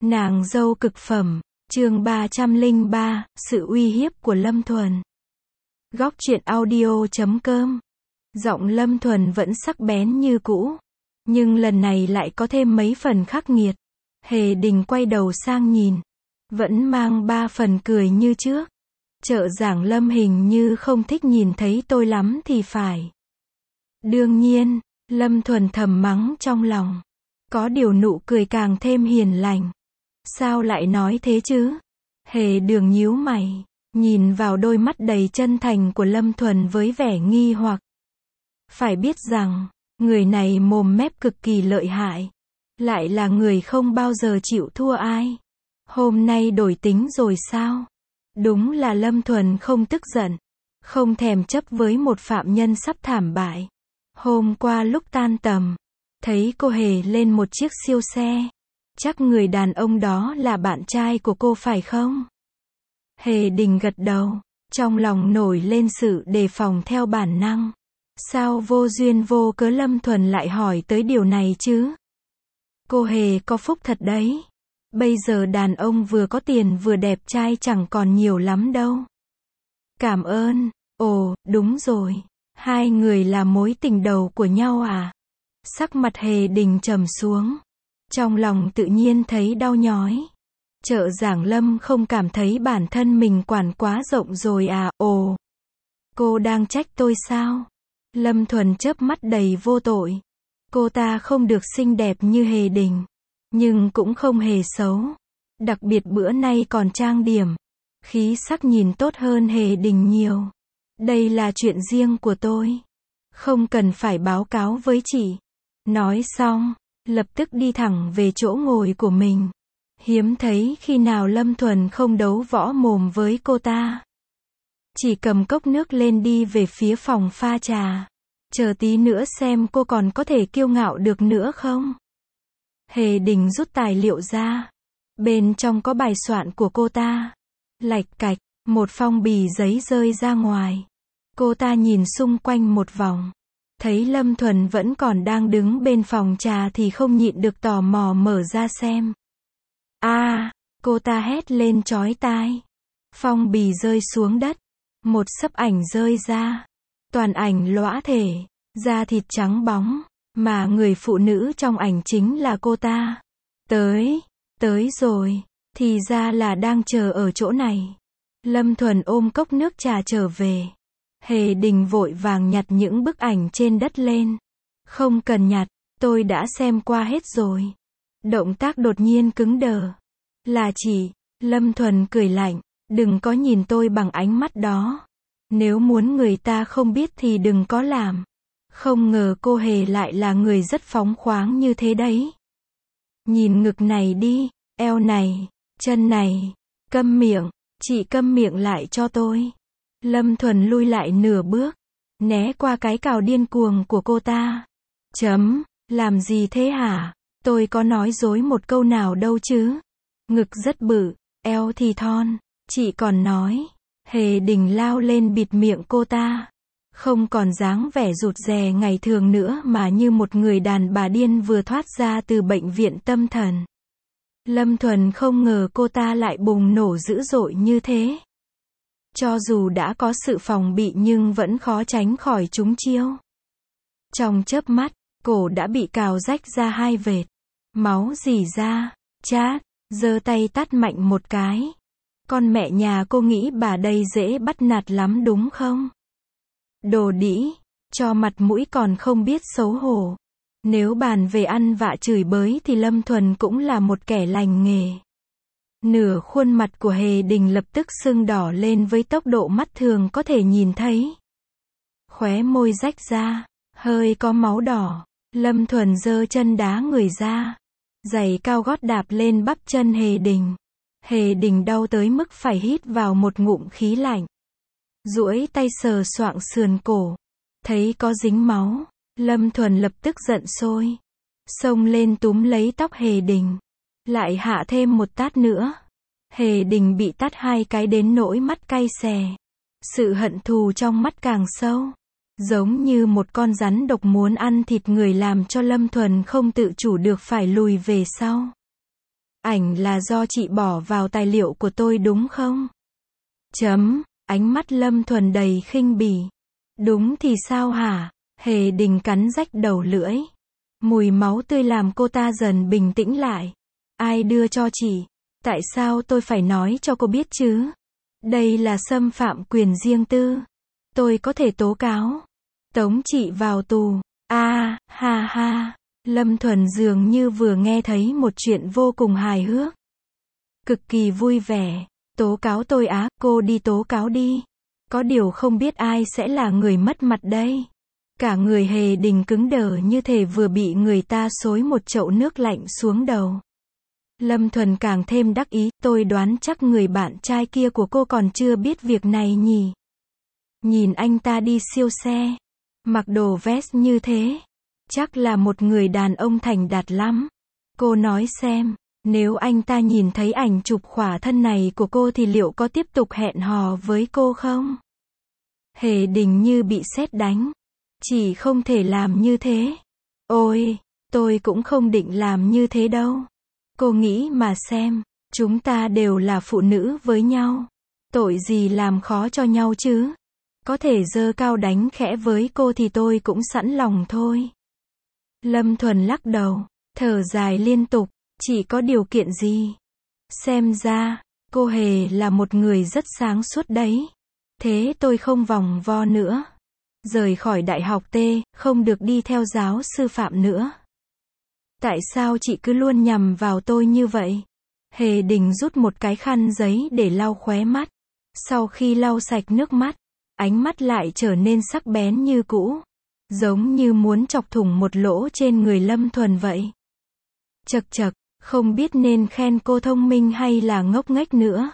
Nàng dâu cực phẩm, chương 303, sự uy hiếp của Lâm Thuần. Góc truyện audio.com. Giọng Lâm Thuần vẫn sắc bén như cũ, nhưng lần này lại có thêm mấy phần khắc nghiệt. Hề Đình quay đầu sang nhìn, vẫn mang 3 phần cười như trước. Trợ giảng Lâm hình như không thích nhìn thấy tôi lắm thì phải. Đương nhiên, Lâm Thuần thầm mắng trong lòng. Có điều nụ cười càng thêm hiền lành. Sao lại nói thế chứ? Hề Đường nhíu mày, nhìn vào đôi mắt đầy chân thành của Lâm Thuần với vẻ nghi hoặc. Phải biết rằng, người này mồm mép cực kỳ lợi hại. Lại là người không bao giờ chịu thua ai. Hôm nay đổi tính rồi sao? Đúng là Lâm Thuần không tức giận, không thèm chấp với một phạm nhân sắp thảm bại. Hôm qua lúc tan tầm, thấy cô Hề lên một chiếc siêu xe. Chắc người đàn ông đó là bạn trai của cô phải không? Hề Đình gật đầu, trong lòng nổi lên sự đề phòng theo bản năng. Sao vô duyên vô cớ Lâm Thuần lại hỏi tới điều này chứ? Cô Hề có phúc thật đấy. Bây giờ đàn ông vừa có tiền vừa đẹp trai chẳng còn nhiều lắm đâu. Cảm ơn. Ồ, đúng rồi. Hai người là mối tình đầu của nhau à? Sắc mặt Hề Đình trầm xuống. Trong lòng tự nhiên thấy đau nhói. Trợ giảng Lâm không cảm thấy bản thân mình quản quá rộng rồi à? Ồ, cô đang trách tôi sao? Lâm Thuần chớp mắt đầy vô tội. Cô ta không được xinh đẹp như Hề Đình, nhưng cũng không hề xấu. Đặc biệt bữa nay còn trang điểm, khí sắc nhìn tốt hơn Hề Đình nhiều. Đây là chuyện riêng của tôi, không cần phải báo cáo với chị. Nói xong, lập tức đi thẳng về chỗ ngồi của mình. Hiếm thấy khi nào Lâm Thuần không đấu võ mồm với cô ta. Chỉ cầm cốc nước lên đi về phía phòng pha trà. Chờ tí nữa xem cô còn có thể kiêu ngạo được nữa không? Hề Đình rút tài liệu ra. Bên trong có bài soạn của cô ta. Lạch cạch, một phong bì giấy rơi ra ngoài. Cô ta nhìn xung quanh một vòng. Thấy Lâm Thuần vẫn còn đang đứng bên phòng trà thì không nhịn được tò mò mở ra xem. Cô ta hét lên chói tai. Phong bì rơi xuống đất. Một xấp ảnh rơi ra. Toàn ảnh lõa thể, da thịt trắng bóng, mà người phụ nữ trong ảnh chính là cô ta. Tới rồi, thì ra là đang chờ ở chỗ này. Lâm Thuần ôm cốc nước trà trở về. Hề Đình vội vàng nhặt những bức ảnh trên đất lên. Không cần nhặt, tôi đã xem qua hết rồi. Động tác đột nhiên cứng đờ. Là chị, Lâm Thuần cười lạnh, đừng có nhìn tôi bằng ánh mắt đó. Nếu muốn người ta không biết thì đừng có làm. Không ngờ cô Hề lại là người rất phóng khoáng như thế đấy. Nhìn ngực này đi, eo này, chân này. Câm miệng, chị câm miệng lại cho tôi. Lâm Thuần lui lại nửa bước, né qua cái cào điên cuồng của cô ta. Làm gì thế hả? Tôi có nói dối một câu nào đâu chứ. Ngực rất bự, eo thì thon, chị còn nói. Hề Đình lao lên bịt miệng cô ta. Không còn dáng vẻ rụt rè ngày thường nữa mà như một người đàn bà điên vừa thoát ra từ bệnh viện tâm thần. Lâm Thuần không ngờ cô ta lại bùng nổ dữ dội như thế. Cho dù đã có sự phòng bị nhưng vẫn khó tránh khỏi trúng chiêu. Trong chớp mắt, cổ đã bị cào rách ra 2 vệt. Máu rỉ ra, chát, giơ tay tát mạnh một cái. Con mẹ nhà cô nghĩ bà đây dễ bắt nạt lắm đúng không? Đồ đĩ, cho mặt mũi còn không biết xấu hổ. Nếu bàn về ăn vạ chửi bới thì Lâm Thuần cũng là một kẻ lành nghề. Nửa khuôn mặt của Hề Đình lập tức sưng đỏ lên với tốc độ mắt thường có thể nhìn thấy. Khóe môi rách ra, hơi có máu đỏ. Lâm Thuần giơ chân đá người ra. Giày cao gót đạp lên bắp chân Hề Đình. Hề Đình đau tới mức phải hít vào một ngụm khí lạnh. Duỗi tay sờ soạng sườn cổ. Thấy có dính máu, Lâm Thuần lập tức giận sôi. Xông lên túm lấy tóc Hề Đình. Lại hạ thêm một tát nữa. Hề Đình bị tát 2 cái đến nỗi mắt cay xè. Sự hận thù trong mắt càng sâu. Giống như một con rắn độc muốn ăn thịt người làm cho Lâm Thuần không tự chủ được phải lùi về sau. Ảnh là do chị bỏ vào tài liệu của tôi đúng không? Ánh mắt Lâm Thuần đầy khinh bỉ. Đúng thì sao hả? Hề Đình cắn rách đầu lưỡi. Mùi máu tươi làm cô ta dần bình tĩnh lại. Ai đưa cho chị? Tại sao tôi phải nói cho cô biết chứ? Đây là xâm phạm quyền riêng tư. Tôi có thể tố cáo. Tống chị vào tù. Ha ha. Lâm Thuần dường như vừa nghe thấy một chuyện vô cùng hài hước. Cực kỳ vui vẻ. Tố cáo tôi á, cô đi tố cáo đi. Có điều không biết ai sẽ là người mất mặt đây. Cả người Hề Đình cứng đờ như thể vừa bị người ta xối một chậu nước lạnh xuống đầu. Lâm Thuần càng thêm đắc ý, tôi đoán chắc người bạn trai kia của cô còn chưa biết việc này nhỉ. Nhìn anh ta đi siêu xe, mặc đồ vest như thế, chắc là một người đàn ông thành đạt lắm. Cô nói xem, nếu anh ta nhìn thấy ảnh chụp khỏa thân này của cô thì liệu có tiếp tục hẹn hò với cô không? Hề Đình như bị sét đánh. Chỉ không thể làm như thế. Ôi, tôi cũng không định làm như thế đâu. Cô nghĩ mà xem, chúng ta đều là phụ nữ với nhau. Tội gì làm khó cho nhau chứ? Có thể giơ cao đánh khẽ với cô thì tôi cũng sẵn lòng thôi. Lâm Thuần lắc đầu, thở dài liên tục, chỉ có điều kiện gì? Xem ra, cô Hề là một người rất sáng suốt đấy. Thế tôi không vòng vo nữa. Rời khỏi đại học T, không được đi theo giáo sư Phạm nữa. Tại sao chị cứ luôn nhằm vào tôi như vậy? Hề Đình rút một cái khăn giấy để lau khóe mắt. Sau khi lau sạch nước mắt, ánh mắt lại trở nên sắc bén như cũ. Giống như muốn chọc thủng một lỗ trên người Lâm Thuần vậy. Chậc chậc, không biết nên khen cô thông minh hay là ngốc nghếch nữa.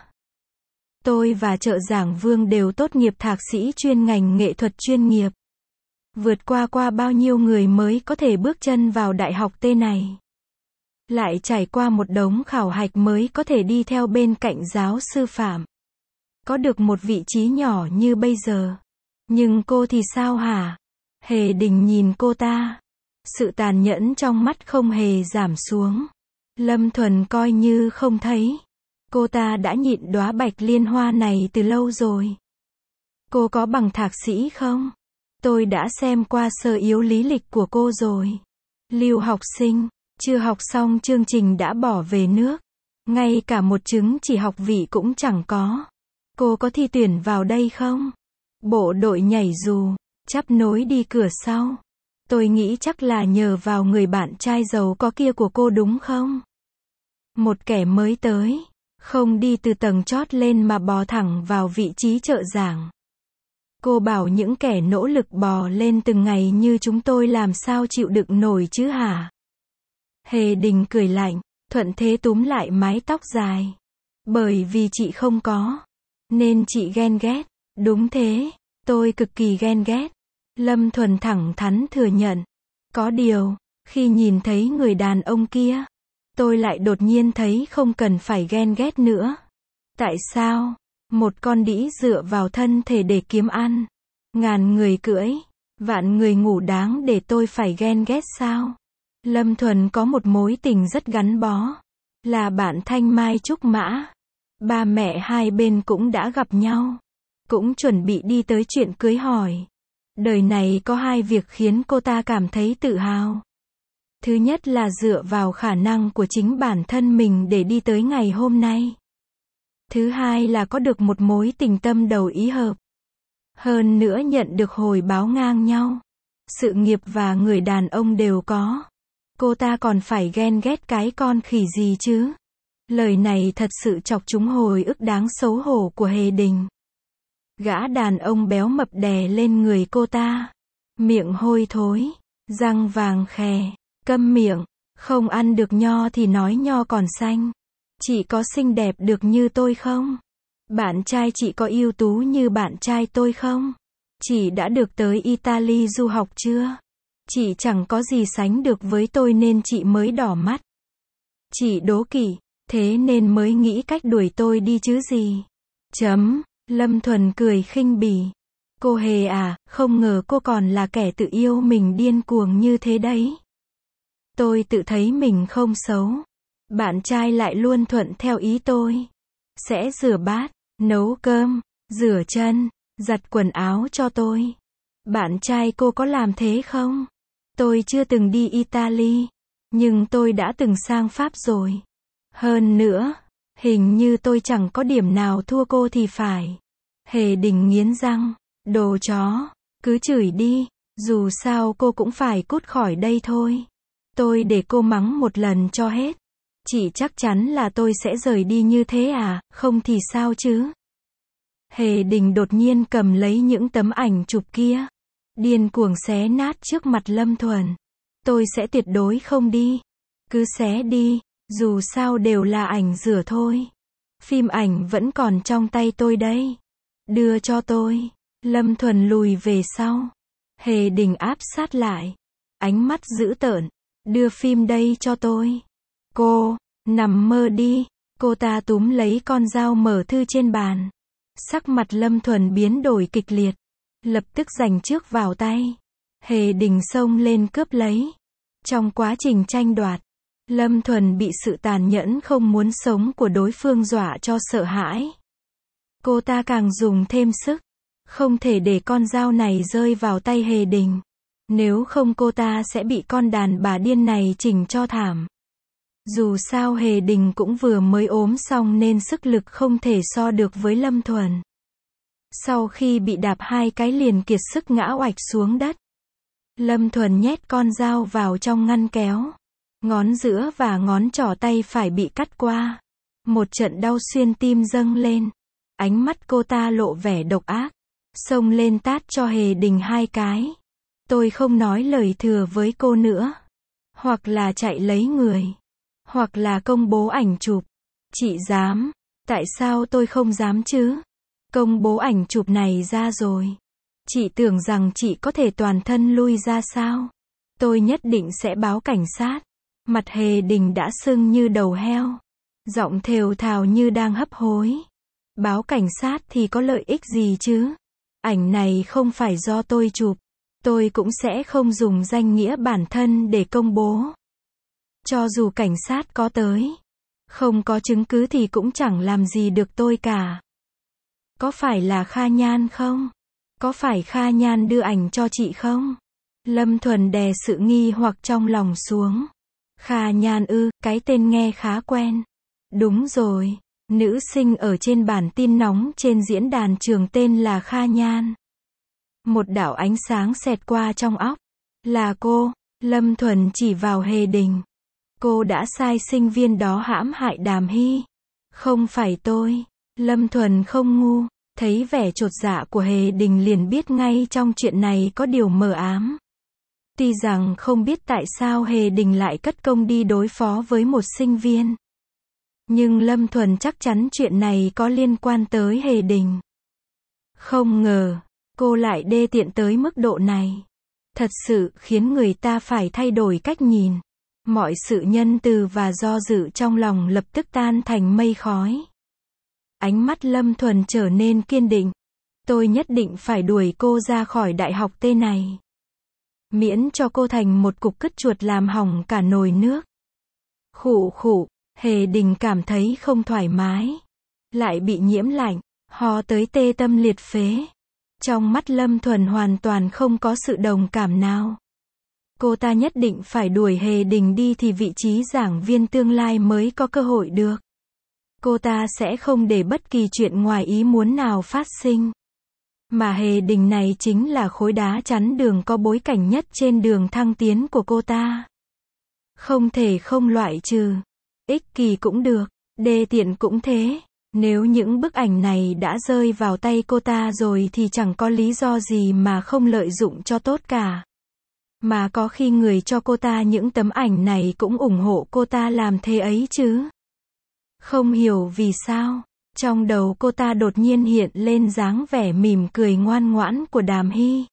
Tôi và trợ giảng Vương đều tốt nghiệp thạc sĩ chuyên ngành nghệ thuật chuyên nghiệp. Vượt qua bao nhiêu người mới có thể bước chân vào đại học T này. Lại trải qua một đống khảo hạch mới có thể đi theo bên cạnh giáo sư Phạm. Có được một vị trí nhỏ như bây giờ. Nhưng cô thì sao hả? Hề Đình nhìn cô ta. Sự tàn nhẫn trong mắt không hề giảm xuống. Lâm Thuần coi như không thấy. Cô ta đã nhịn đóa bạch liên hoa này từ lâu rồi. Cô có bằng thạc sĩ không? Tôi đã xem qua sơ yếu lý lịch của cô rồi. Lưu học sinh, chưa học xong chương trình đã bỏ về nước. Ngay cả một chứng chỉ học vị cũng chẳng có. Cô có thi tuyển vào đây không? Bộ đội nhảy dù, chắp nối đi cửa sau. Tôi nghĩ chắc là nhờ vào người bạn trai giàu có kia của cô đúng không? Một kẻ mới tới, không đi từ tầng chót lên mà bò thẳng vào vị trí trợ giảng. Cô bảo những kẻ nỗ lực bò lên từng ngày như chúng tôi làm sao chịu đựng nổi chứ hả? Hề Đình cười lạnh, thuận thế túm lại mái tóc dài. Bởi vì chị không có, nên chị ghen ghét. Đúng thế, tôi cực kỳ ghen ghét. Lâm Thuần thẳng thắn thừa nhận. Có điều, khi nhìn thấy người đàn ông kia, tôi lại đột nhiên thấy không cần phải ghen ghét nữa. Tại sao? Một con đĩ dựa vào thân thể để kiếm ăn. Ngàn người cưỡi, vạn người ngủ đáng để tôi phải ghen ghét sao? Lâm Thuần có một mối tình rất gắn bó. Là bạn Thanh Mai Trúc Mã. Ba mẹ hai bên cũng đã gặp nhau. Cũng chuẩn bị đi tới chuyện cưới hỏi. Đời này có hai việc khiến cô ta cảm thấy tự hào. Thứ nhất là dựa vào khả năng của chính bản thân mình để đi tới ngày hôm nay. Thứ hai là có được một mối tình tâm đầu ý hợp. Hơn nữa nhận được hồi báo ngang nhau. Sự nghiệp và người đàn ông đều có. Cô ta còn phải ghen ghét cái con khỉ gì chứ? Lời này thật sự chọc trúng hồi ức đáng xấu hổ của Hề Đình. Gã đàn ông béo mập đè lên người cô ta. Miệng hôi thối, răng vàng khè, câm miệng, không ăn được nho thì nói nho còn xanh. Chị có xinh đẹp được như tôi không? Bạn trai chị có ưu tú như bạn trai tôi không? Chị đã được tới Italy du học chưa? Chị chẳng có gì sánh được với tôi nên chị mới đỏ mắt. Chị đố kỵ, thế nên mới nghĩ cách đuổi tôi đi chứ gì. Lâm Thuần cười khinh bỉ. Cô Hề à, không ngờ cô còn là kẻ tự yêu mình điên cuồng như thế đấy. Tôi tự thấy mình không xấu. Bạn trai lại luôn thuận theo ý tôi. Sẽ rửa bát, nấu cơm, rửa chân, giặt quần áo cho tôi. Bạn trai cô có làm thế không? Tôi chưa từng đi Italy, nhưng tôi đã từng sang Pháp rồi. Hơn nữa, hình như tôi chẳng có điểm nào thua cô thì phải. Hề Đình nghiến răng, đồ chó, cứ chửi đi, dù sao cô cũng phải cút khỏi đây thôi. Tôi để cô mắng một lần cho hết. Chị chắc chắn là tôi sẽ rời đi như thế à, không thì sao chứ? Hề Đình đột nhiên cầm lấy những tấm ảnh chụp kia, điên cuồng xé nát trước mặt Lâm Thuần. Tôi sẽ tuyệt đối không đi. Cứ xé đi, dù sao đều là ảnh rửa thôi. Phim ảnh vẫn còn trong tay tôi đây. Đưa cho tôi. Lâm Thuần lùi về sau. Hề Đình áp sát lại. Ánh mắt dữ tợn. Đưa phim đây cho tôi. Cô, nằm mơ đi. Cô ta túm lấy con dao mở thư trên bàn. Sắc mặt Lâm Thuần biến đổi kịch liệt. Lập tức giành trước vào tay. Hề Đình xông lên cướp lấy. Trong quá trình tranh đoạt, Lâm Thuần bị sự tàn nhẫn không muốn sống của đối phương dọa cho sợ hãi. Cô ta càng dùng thêm sức. Không thể để con dao này rơi vào tay Hề Đình. Nếu không cô ta sẽ bị con đàn bà điên này chỉnh cho thảm. Dù sao Hề Đình cũng vừa mới ốm xong nên sức lực không thể so được với Lâm Thuần. Sau khi bị đạp 2 cái liền kiệt sức ngã oạch xuống đất. Lâm Thuần nhét con dao vào trong ngăn kéo. Ngón giữa và ngón trỏ tay phải bị cắt qua. Một trận đau xuyên tim dâng lên. Ánh mắt cô ta lộ vẻ độc ác. Xông lên tát cho Hề Đình 2 cái. Tôi không nói lời thừa với cô nữa. Hoặc là chạy lấy người. Hoặc là công bố ảnh chụp. Chị dám. Tại sao tôi không dám chứ? Công bố ảnh chụp này ra rồi. Chị tưởng rằng chị có thể toàn thân lui ra sao? Tôi nhất định sẽ báo cảnh sát. Mặt Hề Đình đã sưng như đầu heo. Giọng thều thào như đang hấp hối. Báo cảnh sát thì có lợi ích gì chứ? Ảnh này không phải do tôi chụp. Tôi cũng sẽ không dùng danh nghĩa bản thân để công bố. Cho dù cảnh sát có tới. Không có chứng cứ thì cũng chẳng làm gì được tôi cả. Có phải là Kha Nhan không? Có phải Kha Nhan đưa ảnh cho chị không? Lâm Thuần đè sự nghi hoặc trong lòng xuống. Kha Nhan ư, cái tên nghe khá quen. Đúng rồi, nữ sinh ở trên bản tin nóng trên diễn đàn trường tên là Kha Nhan. Một đạo ánh sáng xẹt qua trong óc. Là cô. Lâm Thuần chỉ vào Hề Đình. Cô đã sai sinh viên đó hãm hại Đàm Hy. Không phải tôi. Lâm Thuần không ngu. Thấy vẻ chột dạ của Hề Đình liền biết ngay trong chuyện này có điều mờ ám. Tuy rằng không biết tại sao Hề Đình lại cất công đi đối phó với một sinh viên. Nhưng Lâm Thuần chắc chắn chuyện này có liên quan tới Hề Đình. Không ngờ, cô lại đê tiện tới mức độ này. Thật sự khiến người ta phải thay đổi cách nhìn. Mọi sự nhân từ và do dự trong lòng lập tức tan thành mây khói. Ánh mắt Lâm Thuần trở nên kiên định. Tôi nhất định phải đuổi cô ra khỏi đại học T này. Miễn cho cô thành một cục cứt chuột làm hỏng cả nồi nước. Khụ khụ, Hề Đình cảm thấy không thoải mái. Lại bị nhiễm lạnh, ho tới tê tâm liệt phế. Trong mắt Lâm Thuần hoàn toàn không có sự đồng cảm nào. Cô ta nhất định phải đuổi Hề Đình đi thì vị trí giảng viên tương lai mới có cơ hội được. Cô ta sẽ không để bất kỳ chuyện ngoài ý muốn nào phát sinh. Mà Hề Đình này chính là khối đá chắn đường có bối cảnh nhất trên đường thăng tiến của cô ta. Không thể không loại trừ. Ích kỷ cũng được, đê tiện cũng thế. Nếu những bức ảnh này đã rơi vào tay cô ta rồi thì chẳng có lý do gì mà không lợi dụng cho tốt cả. Mà có khi người cho cô ta những tấm ảnh này cũng ủng hộ cô ta làm thế ấy chứ. Không hiểu vì sao, trong đầu cô ta đột nhiên hiện lên dáng vẻ mỉm cười ngoan ngoãn của Đàm Hy.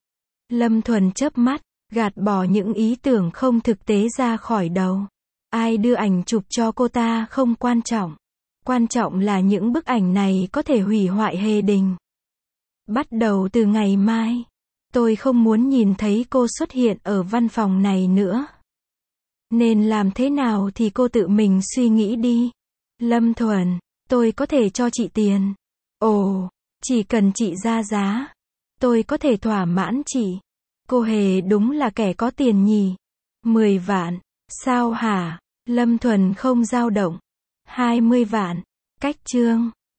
Lâm Thuần chớp mắt, gạt bỏ những ý tưởng không thực tế ra khỏi đầu. Ai đưa ảnh chụp cho cô ta không quan trọng. Quan trọng là những bức ảnh này có thể hủy hoại Hề Đình. Bắt đầu từ ngày mai, tôi không muốn nhìn thấy cô xuất hiện ở văn phòng này nữa. Nên làm thế nào thì cô tự mình suy nghĩ đi. Lâm Thuần, tôi có thể cho chị tiền. Ồ, chỉ cần chị ra giá, tôi có thể thỏa mãn chị. Cô Hề đúng là kẻ có tiền nhỉ. 10 vạn. Sao hả? Lâm Thuần không dao động. 20 vạn. Cách chương.